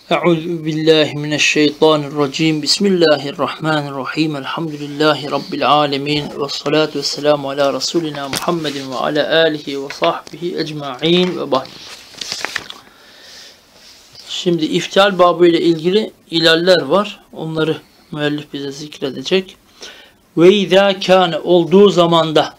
Euzu billahi mineşşeytanirracim. Bismillahirrahmanirrahim. Elhamdülillahi rabbil alamin ve salatu vesselamu ala rasulina Muhammedin ve ala alihi ve sahbihi ecmaîn ve ba'd. Şimdi iftial babı ile ilgili ilaller var. Onları müellif bize zikredecek. Ve izâ kâne olduğu zamanda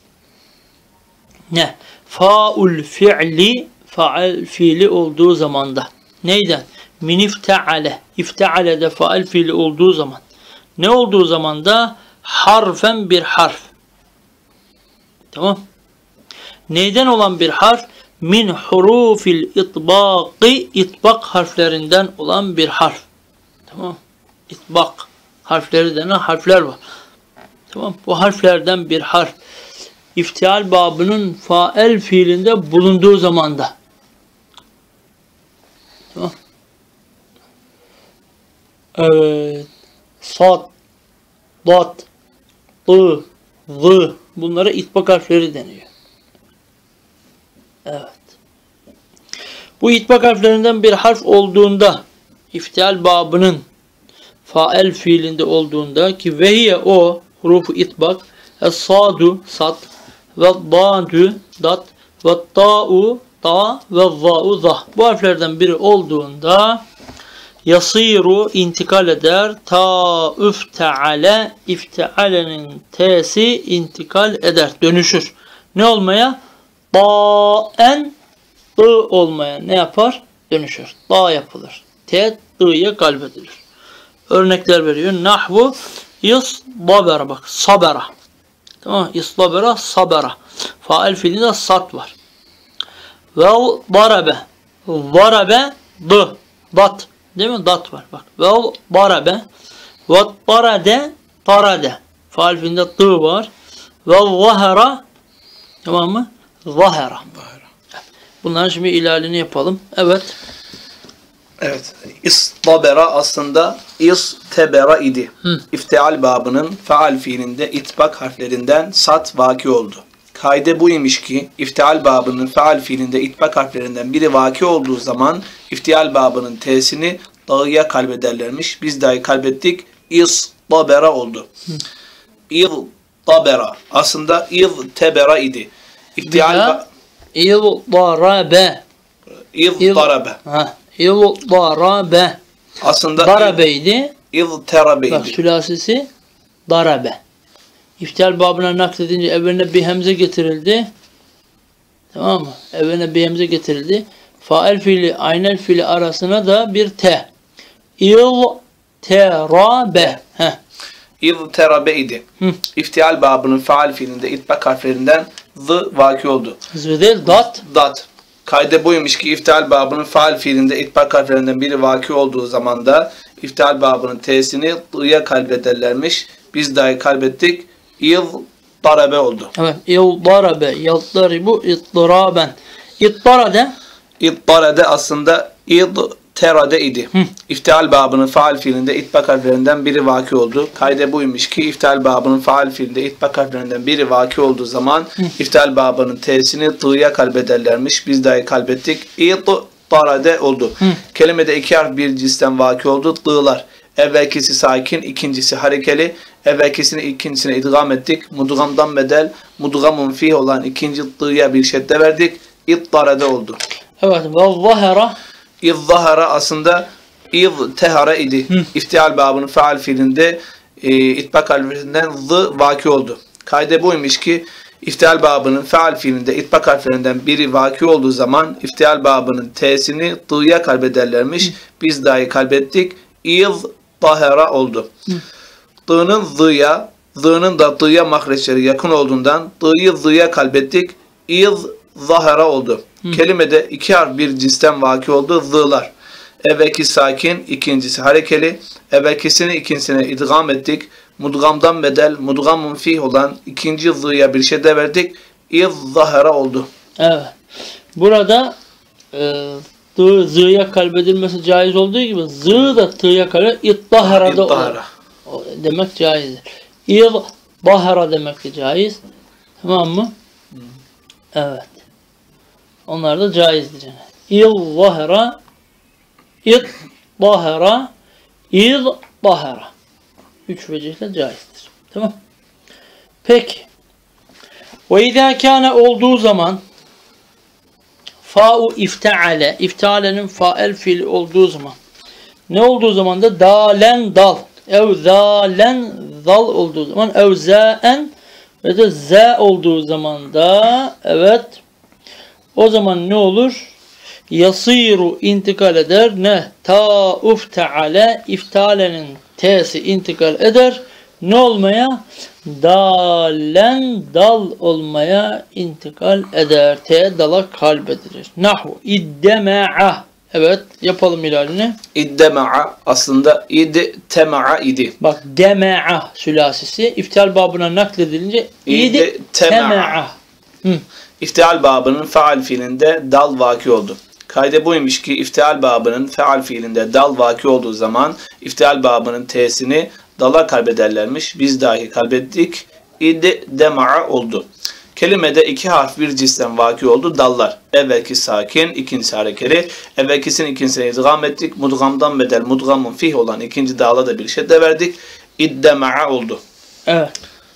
ne? Faul fi'li faal fiili olduğu zamanda. Neyden? Min ifteale. İfteale de faal fiili olduğu zaman. Ne olduğu zaman da harfen bir harf. Tamam. Neyden olan bir harf? Min hurufil itbaqı. İtbak harflerinden olan bir harf. Tamam. İtbak harfleri denen harfler var. Tamam. Bu harflerden bir harf. İftial babının faal fiilinde bulunduğu zamanda. Tamam. Evet. Sad, dat, tı, zı. Bunlara itbak harfleri deniyor. Evet. Bu itbak harflerinden bir harf olduğunda, iftial babının faal fiilinde olduğunda ki vehiye o hurufu itbak, es-sadu sad ve dadu dat ve ta'u ta ve za'u zah. Bu harflerden biri olduğunda yasiru intikal eder. Ta üfteale iftealenin t'si intikal eder. Dönüşür. Ne olmaya? Ta'en tı olmaya ne yapar? Dönüşür. Ta yapılır. T t'ye kalbedilir. Örnekler veriyor. Nahvu isdabera bak. Sabera. Tamam. İsdabera sabera. Faal fiilinde sat var. Ve darabe. Darabe dı. Dat. Değil mi? Dat var. Bak. Ve darabe. Ve tarade. Tarade. Faal fiilinde tı var. Ve zahara. Tamam mı? Zahara. Bunların şimdi ilalini yapalım. Evet. Evet. İstabera aslında istebera idi. İftial babının faal fiilinde itbak harflerinden sat vaki oldu. Kaide bu imiş ki iftial babının faal fiilinde itbak harflerinden biri vaki olduğu zaman iftial babının t'sini dağıya kalbederlermiş. Biz dahi kalbettik. İstabera oldu. İztabera aslında iztebera idi. İftial İzdarabe. İzdarabe. İzdarabe. Aslında darabeydi. İzterabeydi. Bak sülasisi darabe. İftial babına nakledince evveline bir hemze getirildi. Tamam mı? Evveline bir hemze getirildi. Faal fiili, aynel fiili arasına da bir te. İzterabe. İzterabe idi. İftial babının faal fiilinde itbak harflerinden zı vaki oldu. Zı değil, dat. Dat. Kaide buymuş ki iftial babının faal fiilinde itbak harflerinden biri vaki olduğu zaman da iftial babının t'sini i'ye kalbederlermiş. Biz dahi kalbettik. İzdarabe oldu. Evet. İzdarabe. Yadribu iddiraben. İddarade aslında idterade idi. İftial babının faal fiilinde itbak harflerinden biri vaki oldu. Kaide buymuş ki iftial babının faal fiilinde itbak harflerinden biri vaki olduğu zaman iftial babının t'sini t'ye kalbederlermiş. Biz dahi kalbettik. İddarade oldu. Kelimede iki harf bir cinsten vaki oldu. D'lar. Evvelkisi sakin, ikincisi harekeli. Evvelkisini ikincisine idgam ettik. Mudgamdan bedel, mudgamun fih olan ikinci d'ya bir şedde verdik. İddarade oldu. Evet. Ve zahara. İzzahara aslında iztehara idi. İftial babının faal fiilinde itbak harflerinden zı vaki oldu. Kaide buymuş ki iftial babının faal fiilinde itbak harflerinden biri vaki olduğu zaman iftial babının t'sini d'ya kalbederlermiş. Biz dahi kalbettik. İzzahara oldu. D'nın zı'ya, zı'nın da d'ya mahreçleri yakın olduğundan d'yı zı'ya kalbettik. İzzahara oldu. Kelimede iki harf bir cinsten vaki oldu. Z'lar. Evvelki sakin, ikincisi harekeli. Evvelkisini ikincisine idgam ettik. Mudgamdan bedel, mudgamun fih olan ikinci z'ya bir şedde verdik. İzzahara oldu. Evet. Burada z'ya kalbedilmesi caiz olduğu gibi z'ı da t'ya kalbedilmesi iddahara olur. Demek caizdir. İzdahara demek de caiz. Tamam mı? Evet. Onlar da caizdir. Yani. İzzahara dahara, iz dahara. 3 vecihle caizdir. Tamam. Peki. Ve izâ kâne olduğu zaman fa'u ifteale, iftealenin fa'el fiili olduğu zaman ne olduğu zaman da dalen dal, ev zalen zal olduğu zaman, ev zâen ve de zâ olduğu zaman da evet o zaman ne olur? Yasiru intikal eder. Ne? Ta ufteale, iftalenin t'si intikal eder. Ne olmaya? Dalen dal olmaya intikal eder. T dala kalbedilir. Nahu iddema'a. Evet yapalım ilalini. İddema'a aslında iddema'a idi. Bak dema'a sülasisi iftial babına nakledilince iddema'a. İftial babının faal fiilinde dal vaki oldu. Kaide buymuş ki iftial babının faal fiilinde dal vaki olduğu zaman iftial babının t'sini dala kalbederlermiş. Biz dahi kalbettik. İddema'a oldu. Kelimede 2 harf bir cinsten vaki oldu. Dallar. Evvelki sakin, ikincisi harekeli. Evvelkisinin ikincisine idgam ettik. Mudgamdan bedel, mudgamın fih olan ikinci dala da bir şedde verdik. İddema'a oldu. Evet.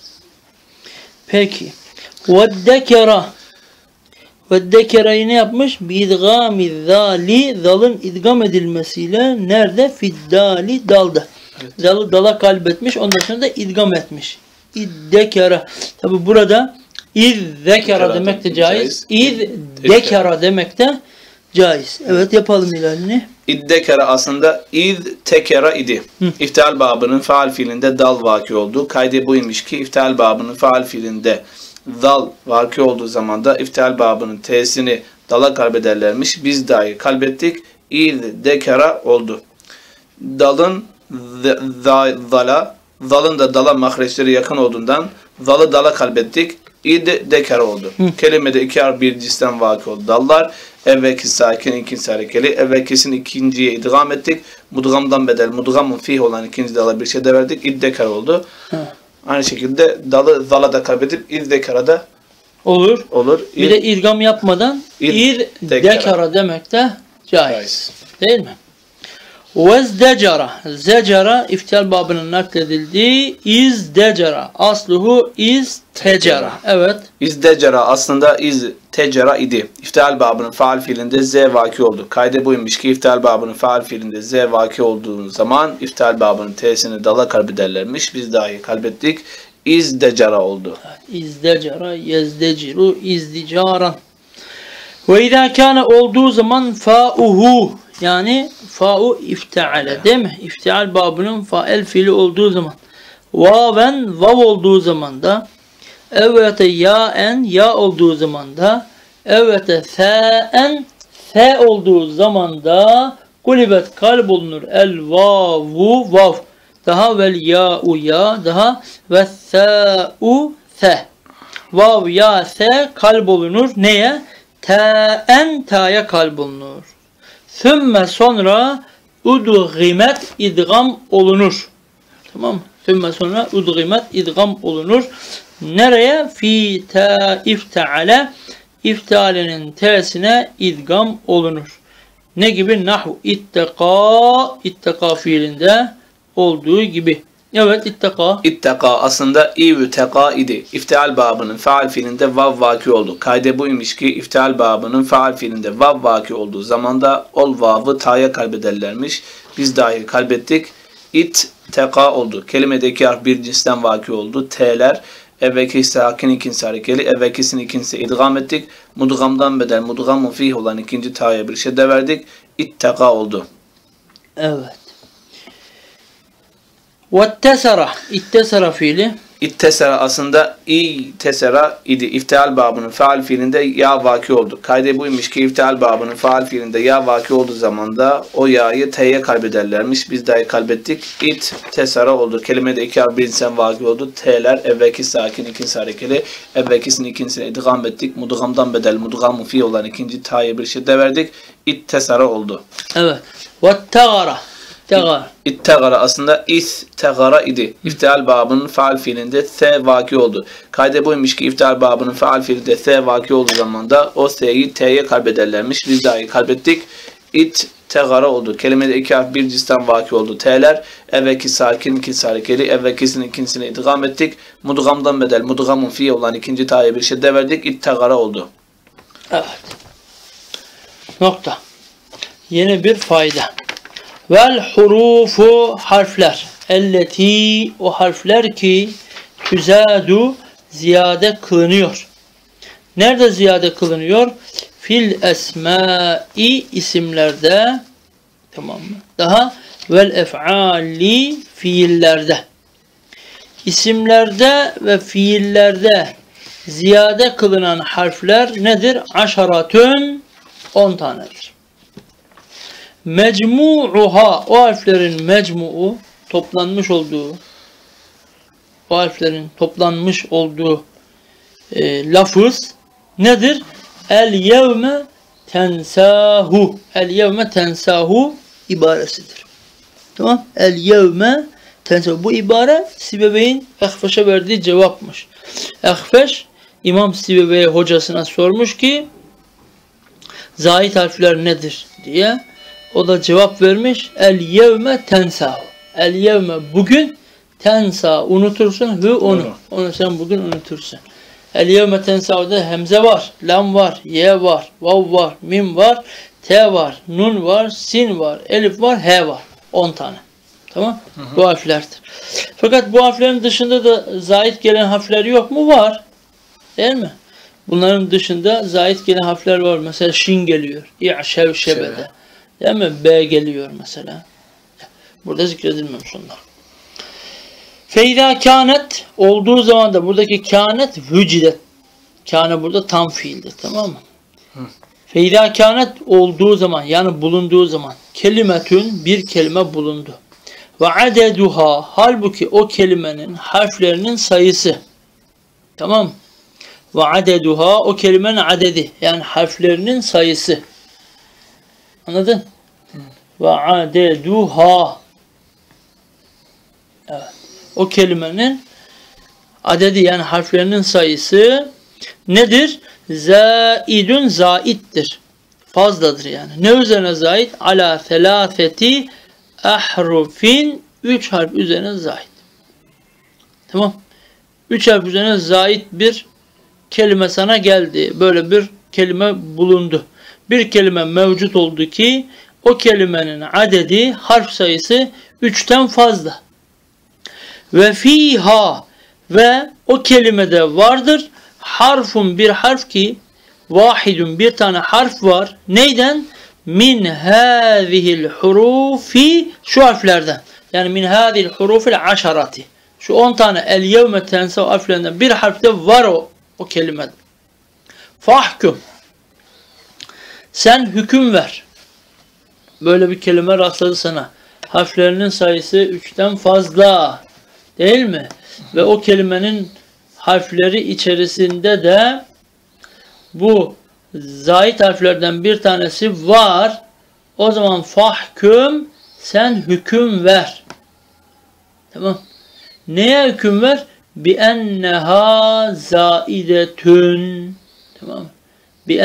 Peki. Veddekera. Veddekera'yı ne yapmış? Bidgâmi zâli, zalın idgam edilmesiyle nerede? Fiddâli, dalda. Evet. Zalı dala kalbetmiş, ondan sonra da idgam etmiş. İddekera. Tabi burada İzzekera demek de caiz. İzdekera demek de caiz. Evet yapalım ilalini. İddekera aslında tekera idi. İftial babının faal fiilinde dal vaki oldu. Kaydı buymuş ki iftial babının faal fiilinde dal vaki olduğu zaman da iftial babının t'sini dala kalbederlermiş. Biz dahi kalbettik. İzdekera oldu. Dalın zalın da dala mahreçleri yakın olduğundan zalı dala kalbettik. İddekara oldu. Kelimede 2 harf bir cinsten vaki oldu. Dallar. Evvelki sakin, ikincisi harekeli. Evvelkisini ikinciye idgam ettik. Mudgamdan bedel, mudgamın fih olan ikinci dala bir şey de verdik. İddekar oldu. Aynı şekilde dalı zala da kalbedip iddekara da olur. Bir de idgam yapmadan iddekara demek de caiz. Değil mi? Vezdecera. Zecera iftial babının nakledildiği izdecera. Asluhu iztecera. Evet. İzdecera aslında iztecera idi. İftial babının faal fiilinde z vaki oldu. Kaydı buymuş ki iftial babının faal fiilinde z vaki olduğu zaman iftial babının t'sini dala kalbederlermiş. Biz dahi kalbettik. İzdecera oldu. İzdecera, yezdeciru, izdicaran. Ve izâ kâne olduğu zaman fa'uhu yani fa'u ifteale değil mi? İftial babının fa'el fiili olduğu zaman. Vaven vav olduğu zaman da evvete ya'en ya olduğu zaman da evvete se'en se olduğu zaman da kulibet kalb olunur. El vavu vav. Daha vel ya'u ya daha ve se'u se. Vav ya se kalb olunur. Neye? Ta'en ta'ya kalb olunur. Sümme sonra udgimet idgam olunur. Tamam mı? Sümme sonra udgimet idgam olunur. Nereye? Fi ta ifteale iftalenin t'sine idgam olunur. Ne gibi? Nahu itteka fiilinde olduğu gibi. Evet itteka. İtteka aslında İvteka idi. İftial babının faal fiilinde vav vaki oldu. Kayde buymuş ki iftial babının faal fiilinde vav vaki olduğu zaman da ol vavı ta'ya kalbederlermiş. Biz dahi kalbettik. İtteka oldu. Kelimede 2 harf bir cinsten vaki oldu. T'ler evvelki sakin ikincisi harekeli. Evvelkisini ikincisi idgam ettik. Mudgamdan bedel mudgamın fih olan ikinci ta'ya bir şey de verdik. İtteka oldu. Evet. Vettesera. İttesera fiili. İttesera aslında İttesera idi. İftial babının faal fiilinde ya vaki oldu. Kaydı buymuş ki iftial babının faal fiilinde ya vaki olduğu zaman da o ya'yı t'ye kalbederlermiş. Biz dahi kalbettik. İttesera oldu. Kelimede 2 harf bir insan vaki oldu. T'ler evvelki sakin ikincisi harekeli. Evvelkisini ikincisine idgam ettik. Mudgamdan bedel mudgamın fi olan ikinci ta'ya bir şey de verdik. İttesera oldu. Evet. Vettegara. İttegara aslında istegara idi. İftial babının faal fiilinde se vaki oldu. Kaydı buymuş ki iftial babının faal fiilinde se vaki olduğu zaman da o se'yi t'ye kalbederlermiş. Biz dahi kalbettik. tegara oldu. Kelimede iki harf bir cinsten vaki oldu. T'ler evveki sakin, ikincisi harekeli. Evvekisinin ikincisine idgam ettik. Mudgamdan bedel, mudgamun fiye olan ikinci ta'ya bir şedde verdik. İttegara oldu. Evet. Nokta. Yeni bir fayda. Vel hurufu harfler. Elleti o harfler ki tüzadu ziyade kılınıyor. Nerede ziyade kılınıyor? Fil esmai isimlerde, tamam mı? Daha vel ef'ali fiillerde. İsimlerde ve fiillerde ziyade kılınan harfler nedir? Aşaratün 10 tanedir. Mecmu'uha o harflerin mecmu'u toplanmış olduğu o harflerin toplanmış olduğu lafız nedir? El yevme tensahu. El yevme tensahu ibaresidir. Tamam? El yevme tensahu. Bu ibare Sibevey'in Ehfeş'e verdiği cevapmış. Ehfeş İmam Sibevey'e hocasına sormuş ki zait harfler nedir diye. O da cevap vermiş. El yevme tensahu. El yevme bugün tensa unutursun hı onu. Onu sen bugün unutursun. El yevme tensahu'da hemze var, lam var, ye var, vav var, mim var, t var, nun var, sin var, elif var, he var. 10 tane. Tamam? Bu harflerdir. Fakat bu harflerin dışında da zait gelen harfler yok mu? Var. Değil mi? Bunların dışında zait gelen harfler var. Mesela şin geliyor. İ'şev şebede. Değil mi? B geliyor mesela. Burada zikredilmemiş onlar. Feyda kânet olduğu zaman da buradaki kânet vücidet. Kâne burada tam fiildir. Tamam mı? Feyda kânet olduğu zaman yani bulunduğu zaman kelimetün bir kelime bulundu. Ve adeduha halbuki o kelimenin harflerinin sayısı. Tamam mı? Ve adeduha o kelimenin adedi yani harflerinin sayısı. Anladın? Ve adeduha evet. O kelimenin adedi yani harflerinin sayısı nedir? Zaidun zaittir. Fazladır yani. Ne üzerine zait? Ala selâfeti ahrufin 3 harf üzerine zait. Tamam. 3 harf üzerine zait bir kelime sana geldi. Böyle bir kelime bulundu. Bir kelime mevcut oldu ki o kelimenin adedi harf sayısı 3'ten fazla. Ve fiha ve o kelimede vardır harfun bir harf ki vahidun bir tane harf var. Neyden? Min hâzihil hurufi şu harflerden. Yani min hâzihil hurufil aşarati. Şu 10 tane el yevme tensav harflerinden bir harfte var o kelimede. Fahkum. Sen hüküm ver. Böyle bir kelime rastladı sana. Harflerinin sayısı 3'ten fazla. Değil mi? Ve o kelimenin harfleri içerisinde de bu zait harflerden bir tanesi var. O zaman fahküm sen hüküm ver. Tamam. Neye hüküm ver? Bi enneha zaidetün. Tamam. Bi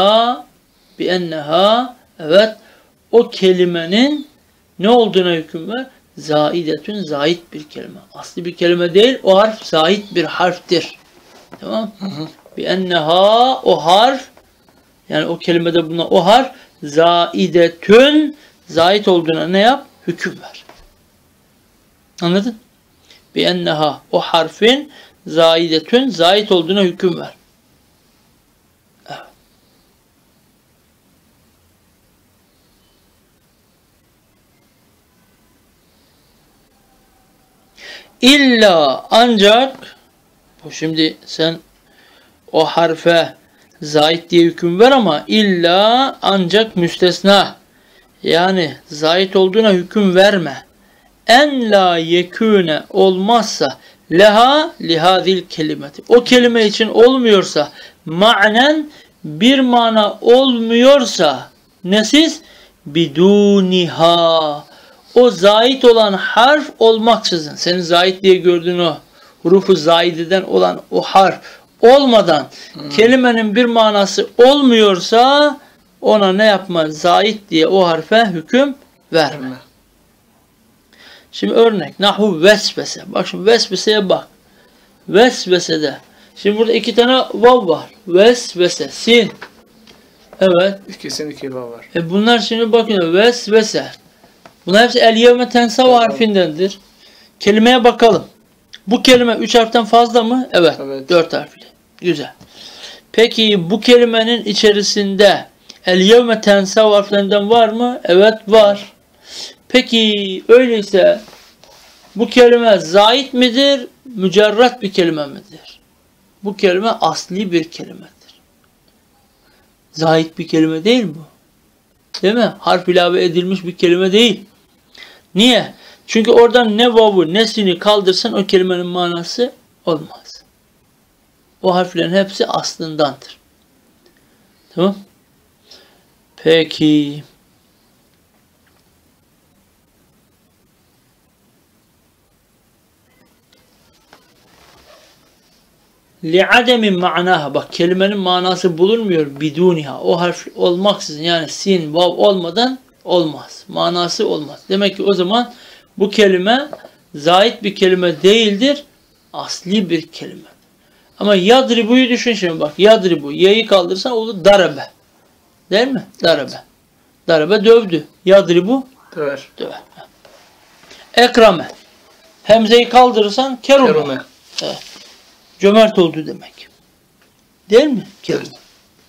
enneha evet o kelimenin ne olduğuna hüküm ver? Zaidetün zait bir kelime. Asli bir kelime değil. O harf zait bir harftir. Tamam? Bi enneha o harf yani o kelimede bulunan o harf zaidetün zait olduğuna ne yap? Hüküm ver. Anladın? Bi enneha o harfin zaidetün zait olduğuna hüküm ver. Evet. İlla ancak bu şimdi sen o harfe zait diye hüküm ver ama illa ancak müstesna yani zait olduğuna hüküm verme. En la yekûne olmazsa leha lihazil kelimeti. O kelime için olmuyorsa manen bir mana olmuyorsa nesiz? Biduniha. O zait olan harf olmaksızın. Senin zait diye gördüğün o hurufu zaideden olan o harf olmadan kelimenin bir manası olmuyorsa ona ne yapma? Zait diye o harfe hüküm verme. Şimdi örnek. Nahu vesvese. Bak şimdi vesveseye bak. Vesvesede. Şimdi burada iki tane vav var. Vesvese. Sin. Evet. İkisinin iki vav var. Bunlar şimdi bakın. Vesvese. Bunlar hepsi el yevme tensav harfindendir. Kelimeye bakalım. Bu kelime 3 harften fazla mı? Evet. 4 harfli. Güzel. Peki bu kelimenin içerisinde el yevme tensav harflerinden var mı? Evet var. Peki öyleyse bu kelime zait midir? Mücerrat bir kelime midir? Bu kelime asli bir kelimedir. Zait bir kelime değil bu. Değil mi? Harf ilave edilmiş bir kelime değil. Niye? Çünkü oradan ne vavu ne sini kaldırsan o kelimenin manası olmaz. O harflerin hepsi aslındandır. Tamam? Peki. لِعَدَمٍ ma'naha. Bak kelimenin manası bulunmuyor biduniha. O harf olmaksızın yani sin, vav olmadan olmaz. Manası olmaz. Demek ki o zaman bu kelime zait bir kelime değildir. Asli bir kelime. Ama yadribu'yu düşün şimdi bak. Yadribu. Y'yi kaldırırsan olur darabe. Değil mi? Darabe. Darabe dövdü. Yadribu döver. Döver. Ekrame. Hemzeyi kaldırırsan kerume. Evet. Cömert oldu demek. Değil mi? Kerume. Evet.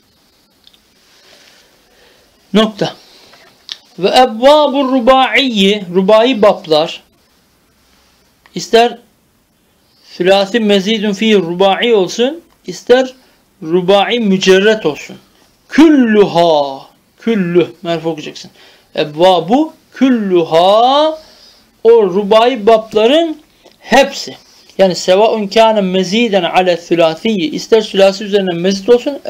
Nokta. Ve ebvâbur rubâiyyi, rubai bablar, ister sülâsi mezîdun fî rubai olsun, ister rubai mücerret olsun. Külluha, küllü, merfu okuyacaksın. Ebvâbu külluha, o rubai babların hepsi. Yani sevaun kâne mezîden ale sülâsiyyi, ister sülâsi üzerine mezid olsun,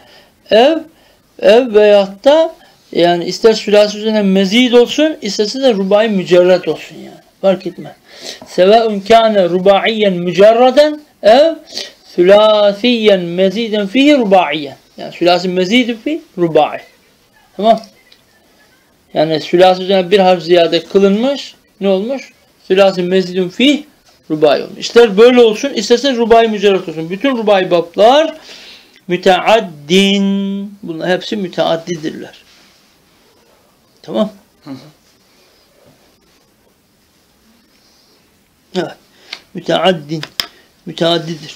ev veyahut da yani ister sülâsi üzerine mezid olsun, isterse de rubai mücerret olsun yani. Fark etmez. Sevaun kâne rubaiyen mücerreden ev sülâsiyen meziden fihi rubaiyen. Yani sülâsi mezidun fi rubai. Tamam. Yani sülâsi üzerine bir harf ziyade kılınmış. Ne olmuş? Sülâsi mezidun fi rubai olmuş. İster böyle olsun, isterse rubai mücerret olsun. Bütün rubai bablar müteaddin. Bunlar hepsi müteaddidirler. Tamam. Evet. Müteaddin. Müteaddidir.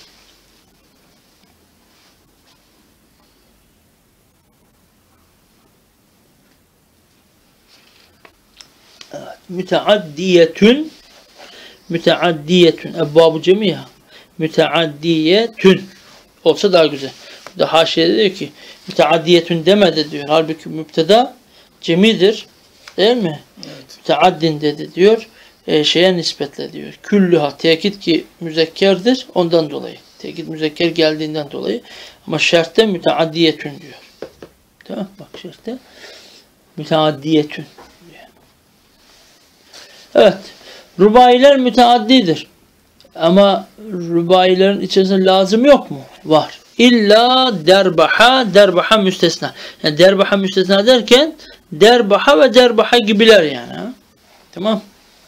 Evet. Müteaddiyetün. Müteaddiyetün. Ebbâbu cemiha. Müteaddiyetün. Olsa daha güzel. Burada haşiyede diyor ki müteaddiyetün demedi diyor. Halbuki müpteda cemidir. Değil mi? Evet. Müteaddin dedi diyor. Şeye nispetle diyor. Küllüha. Tekit ki müzekkerdir. Ondan dolayı. Tekit müzekker geldiğinden dolayı. Ama şertte müteaddiyetün diyor. Tamam. Bak şertte müteaddiyetün diyor. Evet. Rubailer müteaddidir. Ama rubailerin içerisinde lazım yok mu? Var. İlla derbaha, derbaha müstesna. Yani derbaha müstesna derken derbaha ve derbaha gibiler yani. Ha? Tamam.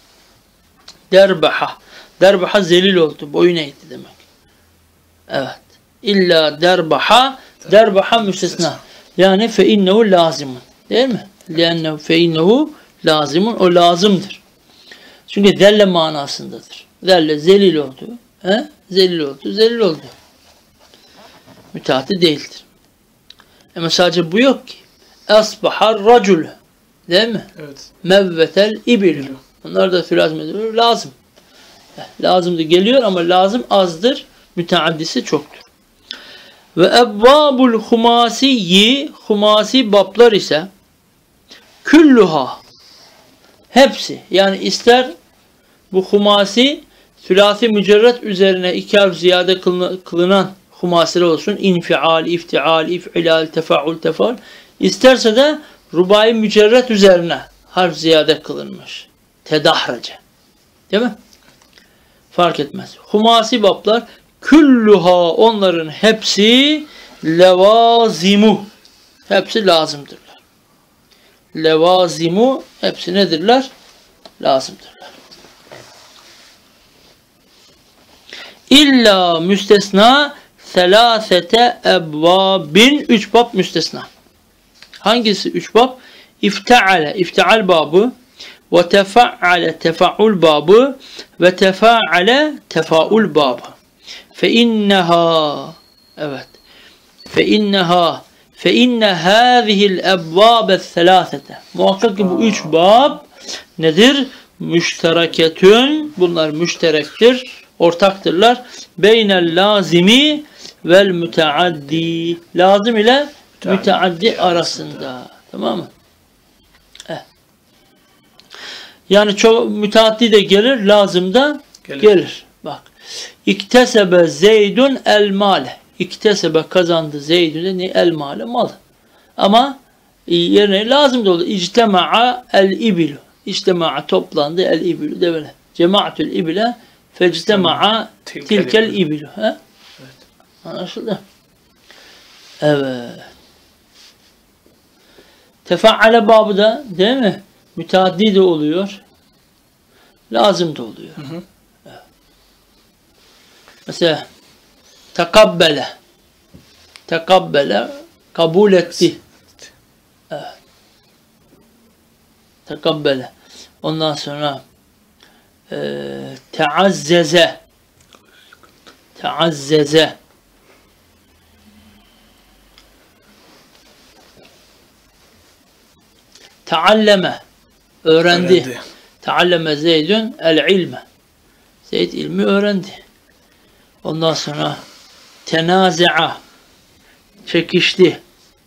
Derbaha. Derbaha zelil oldu. Boyun eğdi demek. Evet. İlla derbaha, derbaha müstesna. Yani fe innehu lazimun. Değil mi? Liannehu fe innehu lazimun. O lazımdır. Çünkü delle manasındadır. Delle zelil oldu. He? Zelil oldu. Zelil oldu. Müteaddi değildir. Ama sadece bu yok ki. Asbahar racul. Değil mi? Evet. Mevvetel ibil. Bunlar da lazım. Lazım. Lazımdır. Geliyor ama lazım azdır. Müteaddisi çoktur. Ve ebbâbul humasiyyi, humasi bablar ise külluha, hepsi. Yani ister bu humasi sülâsi mücerret üzerine iki harf ziyade kılınan humasiler olsun. İnfial, iftial, if'ilal, tefaul, tefaul. İsterse de rubai mücerret üzerine harf ziyade kılınmış. Tedahrece. Değil mi? Fark etmez. Humasi bablar külluha, onların hepsi levazimu. Hepsi lazımdırlar. levazimu hepsi nedirler? Lazımdırlar. İlla müstesna selâsete ebvâbin 3 bab müstesna. Hangisi 3 bab? İfteale, ifteal babı ve tefa'ale, tefaul babı ve tefa'ale, tefaul babı. Fe inneha, evet. Fe inne hâzihil ebvâbe selâsete. Muhakkak ki bu 3 bab nedir? Müştereketün, bunlar müşterektir, ortaktırlar. Beynel lazimi vel müteaddi. Lazım ile müteaddi arasında. Tamam mı? Yani çok müteaddi de gelir, lazım da gelir. Bak. İktesebe Zeydun el male. İktesebe kazandı Zeydun de ne? El male, mal. Ama yerine lazım da oldu. İctema'a el ibilu. İctema'a toplandı el ibilu. De böyle. Cemaatül ibile fectema'a tilkel ibilu. Evet. Anlaşıldı? Evet. Tefaale babı da değil mi? Müteaddi de oluyor. Lazım da oluyor. Hı hı. Evet. Mesela tekabbele. Tekabbele kabul etti. Evet. Tekabbele. Ondan sonra teazzeze. Teazzeze. Taalleme. Öğrendi. Taalleme Zeydün el ilme. Zeyd ilmi öğrendi. Ondan sonra tenazi'a. Çekişti.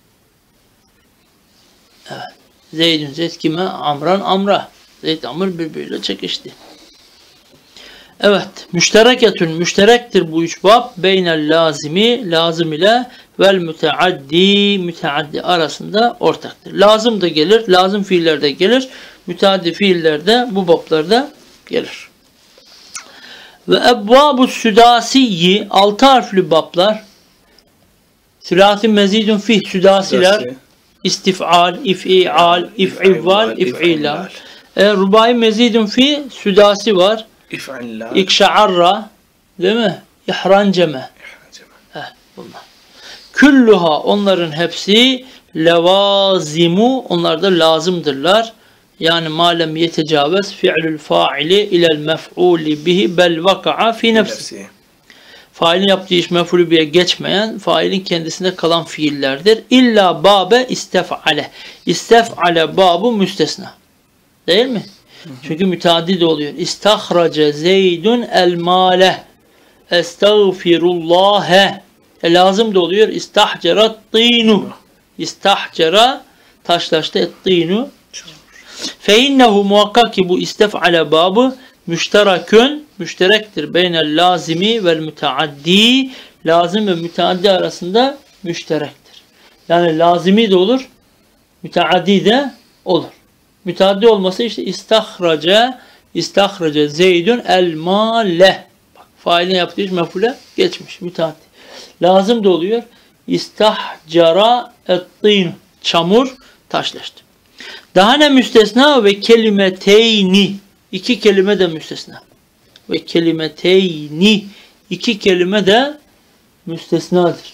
Evet. Zeydün Zeyd kime? Amran Amra. Zeyd Amr birbiriyle çekişti. Evet. Müştereketün müşterektir bu 3 bab. Beynel lazimi lazım ile vel müteaddi arasında ortaktır. Lazım da gelir. Lazım fiiller de gelir. Müteaddi fiiller de bu bablarda gelir. Ve ebvabu südasiyi 6 harfli bablar. Sülasi mezidun fih südasiler. İstif'al, if'i'al, if'ivval, if'ilal. Rubai mezidun fi südasi var. İkşa'arra, değil mi? İhranceme. Bunlar. Külluha, onların hepsi levazimu, onlar da lazımdırlar. Yani malem yetecavez fi'lül fa'ili ilel mef'uli bihi bel vaka'a fi nefsi. Failin yaptığı iş mef'ulü biye geçmeyen, failin kendisinde kalan fiillerdir. İlla babe istef'ale. İstef'ale babu müstesna. Değil mi? Çünkü müteaddi de oluyor. İstahrace Zeydun el male. Estağfirullâhe. Lazım da oluyor. İstahcerat tînu. İstahcera taşlaştı et-tînu. Fe innehu muhakkak ki bu istef'ale babı müşterakün müşterektir. Beynel lazimi vel müteaddi. Lazım ve müteaddi arasında müşterektir. Yani lazimi de olur. Müteaddi de olur. Müteaddi olması işte istahrace Zeydun el male. Bak, failin yaptığı iş mef'ule geçmiş. Müteaddi. Lazım da oluyor. İstahcara et-tîn. Çamur taşlaştı. Daha ne müstesna? Ve kelimeteyni. 2 kelime de müstesna. Ve kelimeteyni. 2 kelime de müstesnadır.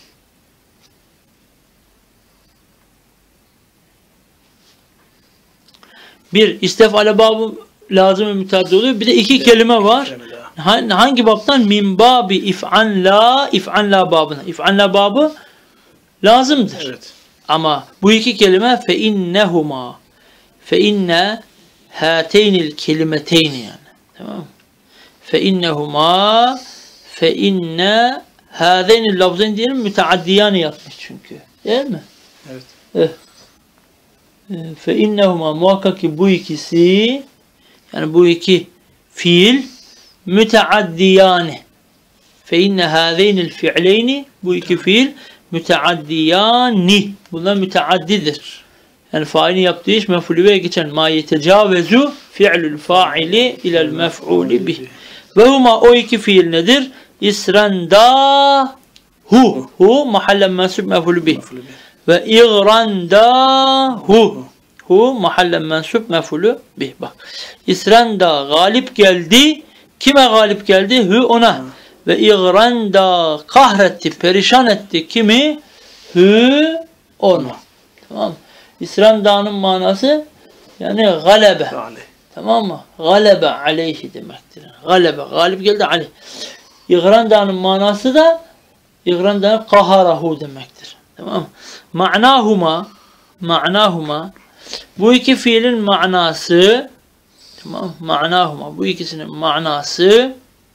Bir, istefale babı lazım ve müteaddi oluyor. Bir de 2 kelime var. Hangi babdan? Min babi if'an la babına. İf'an la babı lazımdır. Evet. Ama bu 2 kelime fe inne hateynil kelimeteyni yani. Tamam mı? Fe inne hateynil lafzayn diyelim, müteaddiyani yapmış çünkü. Değil mi? Evet. Fe innehuma muhakkak ki bu ikisi, yani bu 2 fiil müteaddiyani. Fe inne hazeynil fi'leyni, bu 2 fiil müteaddiyani. Bunlar müteaddidir. Yani failin yaptığı iş mef'ulüye geçen ma yetecavezu fi'lül fa'ili ilel mef'uli bih. Ve huma o 2 fiil nedir? İsranda hu mahallen mensub mef'ulü bih. Ve iğranda hu Hu mahallen mensup mef'ulü bih. Bak. İsranda galip geldi. Kime galip geldi? Hu ona. Ve igranda kahretti, perişan etti. Kimi? Hu onu. Tamam mı? İsranda'nın manası yani galebe. Tamam mı? Galebe aleyhi demektir. Galebe, galip geldi aleyh. İgranda'nın manası da İgranda'nın kaharahu demektir. Tamam mı? Ma'nahuma bu iki fiilin manası, tamam, ma'nahuma bu ikisinin manası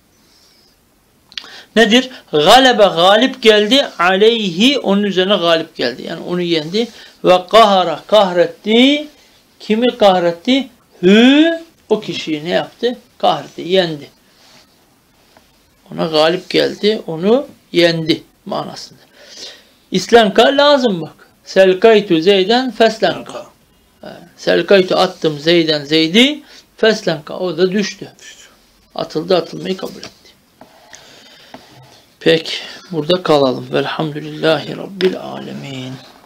nedir? Galebe, galip geldi, aleyhi onun üzerine galip geldi. Yani onu yendi ve kahara, kahretti. Kimi kahretti? Hü o kişiyi ne yaptı? Kahretti, yendi. Ona galip geldi, onu yendi manasında. İslenka lazım bak. Selkaytu Zeyden feslenka. Selkaytu attım Zeyden Zeydi feslenka. O da düştü. Atıldı, atılmayı kabul etti. Peki burada kalalım. Velhamdülillahi Rabbil alemin.